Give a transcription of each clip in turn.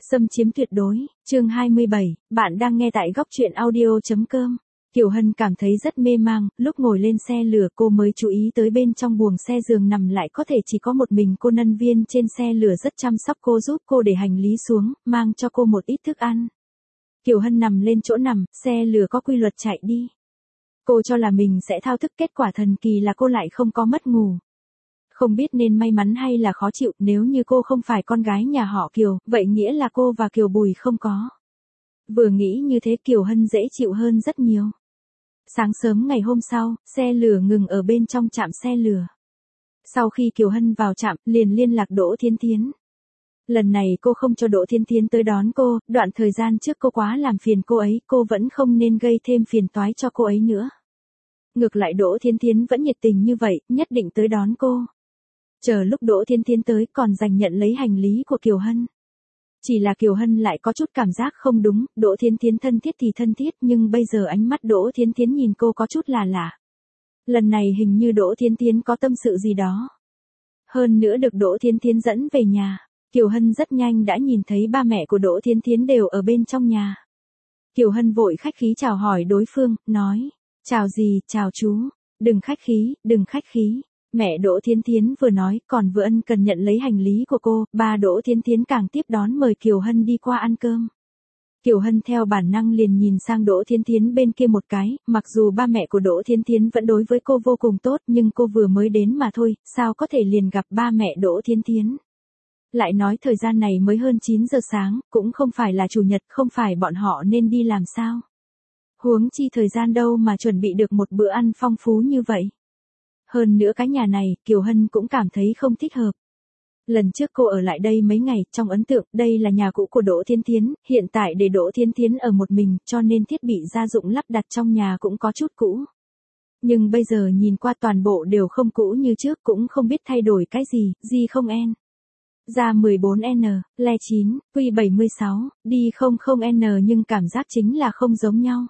Xâm chiếm tuyệt đối, chương 27, bạn đang nghe tại góc truyện audio.com. Kiều Hân cảm thấy rất mê mang, lúc ngồi lên xe lửa cô mới chú ý tới bên trong buồng xe giường nằm lại có thể chỉ có một mình cô. Nhân viên trên xe lửa rất chăm sóc cô, giúp cô để hành lý xuống, mang cho cô một ít thức ăn. Kiều Hân nằm lên chỗ nằm, xe lửa có quy luật chạy đi. Cô cho là mình sẽ thao thức, kết quả thần kỳ là cô lại không có mất ngủ. Không biết nên may mắn hay là khó chịu, nếu như cô không phải con gái nhà họ Kiều, vậy nghĩa là cô và Kiều Bùi không có. Vừa nghĩ như thế Kiều Hân dễ chịu hơn rất nhiều. Sáng sớm ngày hôm sau, xe lửa ngừng ở bên trong trạm xe lửa. Sau khi Kiều Hân vào trạm, liền liên lạc Đỗ Thiến Thiến. Lần này cô không cho Đỗ Thiến Thiến tới đón cô, đoạn thời gian trước cô quá làm phiền cô ấy, cô vẫn không nên gây thêm phiền toái cho cô ấy nữa. Ngược lại Đỗ Thiến Thiến vẫn nhiệt tình như vậy, nhất định tới đón cô. Chờ lúc Đỗ Thiến Thiến tới còn giành nhận lấy hành lý của Kiều Hân. Chỉ là Kiều Hân lại có chút cảm giác không đúng, Đỗ Thiến Thiến thân thiết thì thân thiết nhưng bây giờ ánh mắt Đỗ Thiến Thiến nhìn cô có chút là lạ. Lần này hình như Đỗ Thiến Thiến có tâm sự gì đó. Hơn nữa được Đỗ Thiến Thiến dẫn về nhà, Kiều Hân rất nhanh đã nhìn thấy ba mẹ của Đỗ Thiến Thiến đều ở bên trong nhà. Kiều Hân vội khách khí chào hỏi đối phương, nói, chào dì, chào chú, đừng khách khí, đừng khách khí. Mẹ Đỗ Thiến Thiến vừa nói còn vừa ân cần nhận lấy hành lý của cô, ba Đỗ Thiến Thiến càng tiếp đón mời Kiều Hân đi qua ăn cơm. Kiều Hân theo bản năng liền nhìn sang Đỗ Thiến Thiến bên kia một cái, mặc dù ba mẹ của Đỗ Thiến Thiến vẫn đối với cô vô cùng tốt nhưng cô vừa mới đến mà thôi, sao có thể liền gặp ba mẹ Đỗ Thiến Thiến. Lại nói thời gian này mới hơn 9 giờ sáng, cũng không phải là chủ nhật, không phải bọn họ nên đi làm sao. Huống chi thời gian đâu mà chuẩn bị được một bữa ăn phong phú như vậy. Hơn nữa cái nhà này, Kiều Hân cũng cảm thấy không thích hợp. Lần trước cô ở lại đây mấy ngày, trong ấn tượng, đây là nhà cũ của Đỗ Thiến Thiến, hiện tại để Đỗ Thiến Thiến ở một mình, cho nên thiết bị gia dụng lắp đặt trong nhà cũng có chút cũ. Nhưng bây giờ nhìn qua toàn bộ đều không cũ như trước, cũng không biết thay đổi cái gì, gì không en. Ra 14N, le 9, Q76, đi 00N nhưng cảm giác chính là không giống nhau.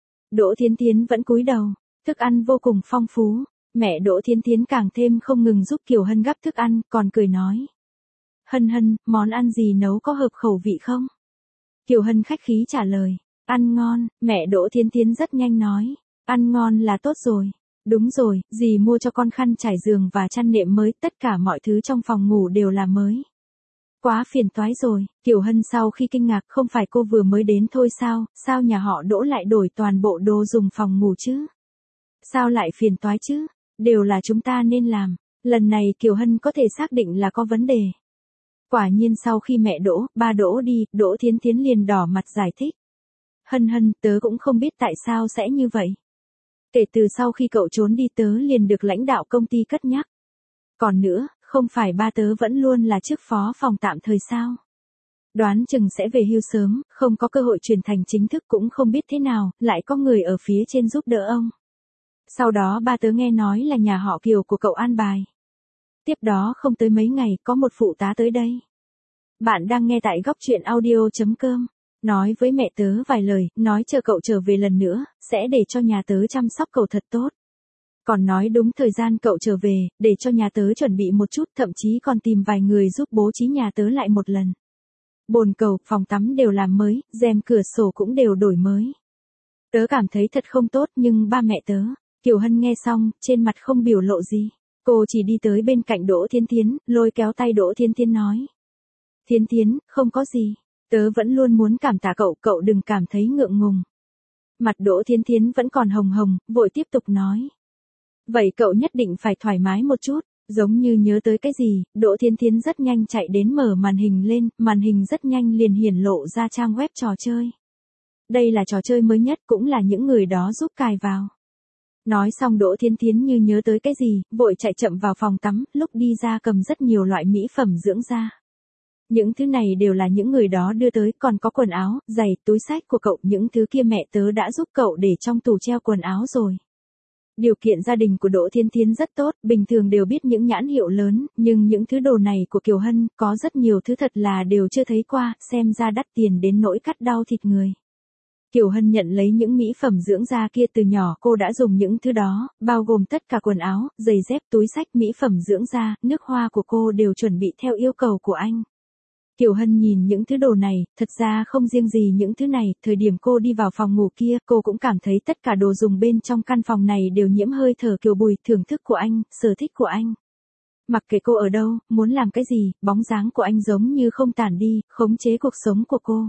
Đỗ Thiến Thiến vẫn cúi đầu, thức ăn vô cùng phong phú. Mẹ Đỗ Thiến Thiến càng thêm không ngừng giúp Kiều Hân gắp thức ăn, còn cười nói. Hân Hân, món ăn gì nấu có hợp khẩu vị không? Kiều Hân khách khí trả lời. Ăn ngon, mẹ Đỗ Thiến Thiến rất nhanh nói. Ăn ngon là tốt rồi. Đúng rồi, dì mua cho con khăn trải giường và chăn nệm mới, tất cả mọi thứ trong phòng ngủ đều là mới. Quá phiền toái rồi, Kiều Hân sau khi kinh ngạc, không phải cô vừa mới đến thôi sao nhà họ Đỗ lại đổi toàn bộ đồ dùng phòng ngủ chứ? Sao lại phiền toái chứ? Đều là chúng ta nên làm. Lần này Kiều Hân có thể xác định là có vấn đề. Quả nhiên sau khi mẹ Đỗ, ba Đỗ đi, Đỗ Thiến Thiến liền đỏ mặt giải thích. Hân Hân, tớ cũng không biết tại sao sẽ như vậy. Kể từ sau khi cậu trốn đi tớ liền được lãnh đạo công ty cất nhắc. Còn nữa, không phải ba tớ vẫn luôn là chức phó phòng tạm thời sao? Đoán chừng sẽ về hưu sớm, không có cơ hội chuyển thành chính thức, cũng không biết thế nào, lại có người ở phía trên giúp đỡ ông. Sau đó ba tớ nghe nói là nhà họ Kiều của cậu an bài. Tiếp đó không tới mấy ngày, có một phụ tá tới đây. Bạn đang nghe tại góc truyện audio.com. Nói với mẹ tớ vài lời, nói chờ cậu trở về lần nữa, sẽ để cho nhà tớ chăm sóc cậu thật tốt. Còn nói đúng thời gian cậu trở về, để cho nhà tớ chuẩn bị một chút, thậm chí còn tìm vài người giúp bố trí nhà tớ lại một lần. Bồn cầu, phòng tắm đều làm mới, rèm cửa sổ cũng đều đổi mới. Tớ cảm thấy thật không tốt nhưng ba mẹ tớ. Kiều Hân nghe xong, trên mặt không biểu lộ gì. Cô chỉ đi tới bên cạnh Đỗ Thiến Thiến, lôi kéo tay Đỗ Thiến Thiến nói. Thiến Thiến, không có gì. Tớ vẫn luôn muốn cảm tạ cậu, cậu đừng cảm thấy ngượng ngùng. Mặt Đỗ Thiến Thiến vẫn còn hồng hồng, vội tiếp tục nói. Vậy cậu nhất định phải thoải mái một chút. Giống như nhớ tới cái gì, Đỗ Thiến Thiến rất nhanh chạy đến mở màn hình lên, màn hình rất nhanh liền hiển lộ ra trang web trò chơi. Đây là trò chơi mới nhất, cũng là những người đó giúp cài vào. Nói xong Đỗ Thiến Thiến như nhớ tới cái gì, vội chạy chậm vào phòng tắm, lúc đi ra cầm rất nhiều loại mỹ phẩm dưỡng da. Những thứ này đều là những người đó đưa tới, còn có quần áo, giày, túi xách của cậu, những thứ kia mẹ tớ đã giúp cậu để trong tủ treo quần áo rồi. Điều kiện gia đình của Đỗ Thiến Thiến rất tốt, bình thường đều biết những nhãn hiệu lớn, nhưng những thứ đồ này của Kiều Hân, có rất nhiều thứ thật là đều chưa thấy qua, xem ra đắt tiền đến nỗi cắt đau thịt người. Kiều Hân nhận lấy những mỹ phẩm dưỡng da kia, từ nhỏ cô đã dùng những thứ đó, bao gồm tất cả quần áo, giày dép, túi xách, mỹ phẩm dưỡng da, nước hoa của cô đều chuẩn bị theo yêu cầu của anh. Kiều Hân nhìn những thứ đồ này, thật ra không riêng gì những thứ này, thời điểm cô đi vào phòng ngủ kia, cô cũng cảm thấy tất cả đồ dùng bên trong căn phòng này đều nhiễm hơi thở Kiều Bùi, thưởng thức của anh, sở thích của anh. Mặc kệ cô ở đâu, muốn làm cái gì, bóng dáng của anh giống như không tản đi, khống chế cuộc sống của cô.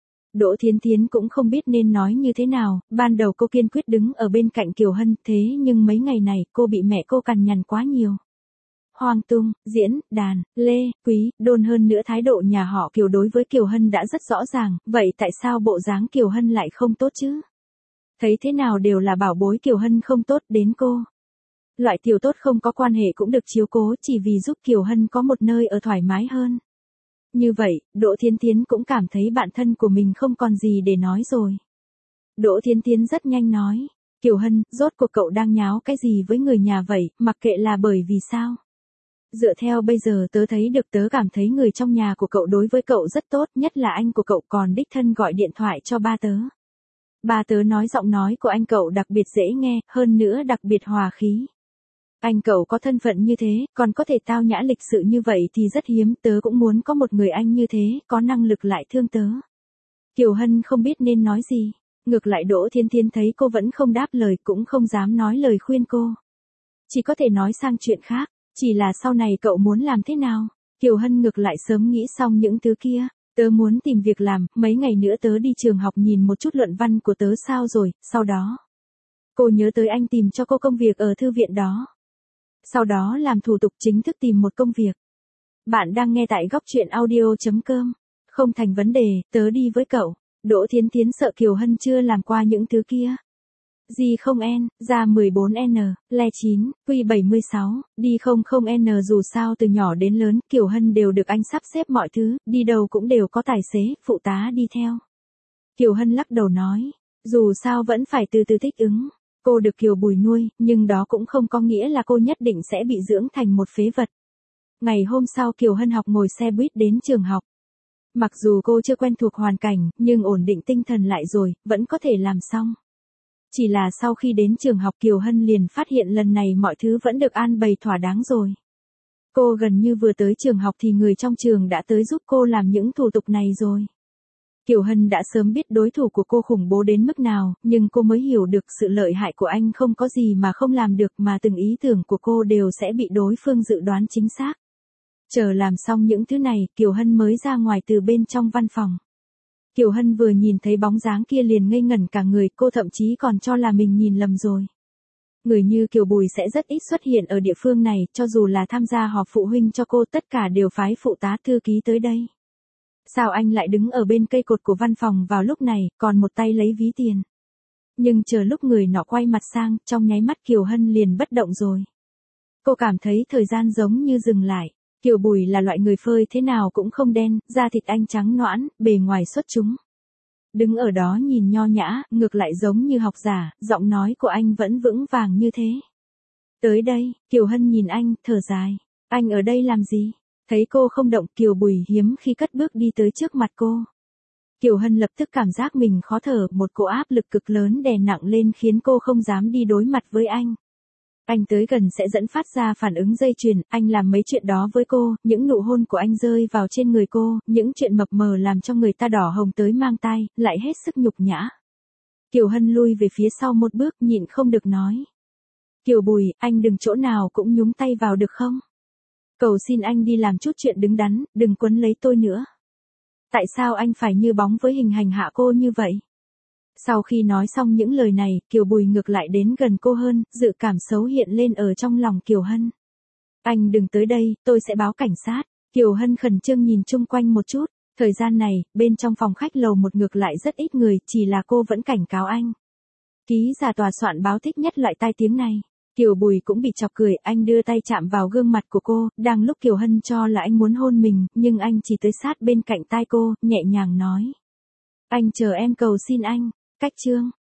Đỗ Thiến Thiến cũng không biết nên nói như thế nào, ban đầu cô kiên quyết đứng ở bên cạnh Kiều Hân, thế nhưng mấy ngày này cô bị mẹ cô cằn nhằn quá nhiều. Hoàng Tung, Diễn, Đàn, Lê, Quý, Đôn hơn nữa thái độ nhà họ Kiều đối với Kiều Hân đã rất rõ ràng, vậy tại sao bộ dáng Kiều Hân lại không tốt chứ? Thấy thế nào đều là bảo bối Kiều Hân không tốt đến cô. Loại tiểu tốt không có quan hệ cũng được chiếu cố chỉ vì giúp Kiều Hân có một nơi ở thoải mái hơn. Như vậy, Đỗ Thiến Thiến cũng cảm thấy bạn thân của mình không còn gì để nói rồi. Đỗ Thiến Thiến rất nhanh nói, Kiều Hân, rốt cuộc cậu đang nháo cái gì với người nhà vậy, mặc kệ là bởi vì sao? Dựa theo bây giờ tớ thấy được tớ cảm thấy người trong nhà của cậu đối với cậu rất tốt, nhất là anh của cậu còn đích thân gọi điện thoại cho ba tớ. Ba tớ nói giọng nói của anh cậu đặc biệt dễ nghe, hơn nữa đặc biệt hòa khí. Anh cậu có thân phận như thế, còn có thể tao nhã lịch sự như vậy thì rất hiếm, tớ cũng muốn có một người anh như thế, có năng lực lại thương tớ. Kiều Hân không biết nên nói gì, ngược lại Đỗ Thiến Thiến thấy cô vẫn không đáp lời cũng không dám nói lời khuyên cô. Chỉ có thể nói sang chuyện khác, chỉ là sau này cậu muốn làm thế nào? Kiều Hân ngược lại sớm nghĩ xong những thứ kia, tớ muốn tìm việc làm, mấy ngày nữa tớ đi trường học nhìn một chút luận văn của tớ sao rồi, sau đó. Cô nhớ tới anh tìm cho cô công việc ở thư viện đó. Sau đó làm thủ tục chính thức tìm một công việc. Bạn đang nghe tại góc truyện audio.com. Không thành vấn đề, tớ đi với cậu. Đỗ Thiến Thiến sợ Kiều Hân chưa làm qua những thứ kia. Gì không N, ra 14N, le 9, quy 76, đi không không N dù sao từ nhỏ đến lớn, Kiều Hân đều được anh sắp xếp mọi thứ, đi đâu cũng đều có tài xế, phụ tá đi theo. Kiều Hân lắc đầu nói, dù sao vẫn phải từ từ thích ứng. Cô được Kiều Bùi nuôi, nhưng đó cũng không có nghĩa là cô nhất định sẽ bị dưỡng thành một phế vật. Ngày hôm sau Kiều Hân học ngồi xe buýt đến trường học. Mặc dù cô chưa quen thuộc hoàn cảnh, nhưng ổn định tinh thần lại rồi, vẫn có thể làm xong. Chỉ là sau khi đến trường học Kiều Hân liền phát hiện lần này mọi thứ vẫn được an bày thỏa đáng rồi. Cô gần như vừa tới trường học thì người trong trường đã tới giúp cô làm những thủ tục này rồi. Kiều Hân đã sớm biết đối thủ của cô khủng bố đến mức nào, nhưng cô mới hiểu được sự lợi hại của anh không có gì mà không làm được mà từng ý tưởng của cô đều sẽ bị đối phương dự đoán chính xác. Chờ làm xong những thứ này, Kiều Hân mới ra ngoài từ bên trong văn phòng. Kiều Hân vừa nhìn thấy bóng dáng kia liền ngây ngẩn cả người, cô thậm chí còn cho là mình nhìn lầm rồi. Người như Kiều Bùi sẽ rất ít xuất hiện ở địa phương này, cho dù là tham gia họp phụ huynh cho cô tất cả đều phái phụ tá thư ký tới đây. Sao anh lại đứng ở bên cây cột của văn phòng vào lúc này, còn một tay lấy ví tiền. Nhưng chờ lúc người nọ quay mặt sang, trong nháy mắt Kiều Hân liền bất động rồi. Cô cảm thấy thời gian giống như dừng lại. Kiều Bùi là loại người phơi thế nào cũng không đen, da thịt anh trắng nõn, bề ngoài xuất chúng. Đứng ở đó nhìn nho nhã, ngược lại giống như học giả, giọng nói của anh vẫn vững vàng như thế. Tới đây, Kiều Hân nhìn anh, thở dài. Anh ở đây làm gì? Thấy cô không động, Kiều Bùi hiếm khi cất bước đi tới trước mặt cô. Kiều Hân lập tức cảm giác mình khó thở, một cỗ áp lực cực lớn đè nặng lên khiến cô không dám đi đối mặt với anh. Anh tới gần sẽ dẫn phát ra phản ứng dây chuyền, anh làm mấy chuyện đó với cô, những nụ hôn của anh rơi vào trên người cô, những chuyện mập mờ làm cho người ta đỏ hồng tới mang tai, lại hết sức nhục nhã. Kiều Hân lui về phía sau một bước nhịn không được nói. Kiều Bùi, anh đừng chỗ nào cũng nhúng tay vào được không? Cầu xin anh đi làm chút chuyện đứng đắn, đừng quấn lấy tôi nữa. Tại sao anh phải như bóng với hình hành hạ cô như vậy? Sau khi nói xong những lời này, Kiều Bùi ngược lại đến gần cô hơn, dự cảm xấu hiện lên ở trong lòng Kiều Hân. Anh đừng tới đây, tôi sẽ báo cảnh sát. Kiều Hân khẩn trương nhìn chung quanh một chút. Thời gian này, bên trong phòng khách lầu một ngược lại rất ít người, chỉ là cô vẫn cảnh cáo anh. Ký giả tòa soạn báo thích nhất loại tai tiếng này. Kiều Bùi cũng bị chọc cười, anh đưa tay chạm vào gương mặt của cô, đang lúc Kiều Hân cho là anh muốn hôn mình, nhưng anh chỉ tới sát bên cạnh tai cô, nhẹ nhàng nói. Anh chờ em cầu xin anh. Cách chương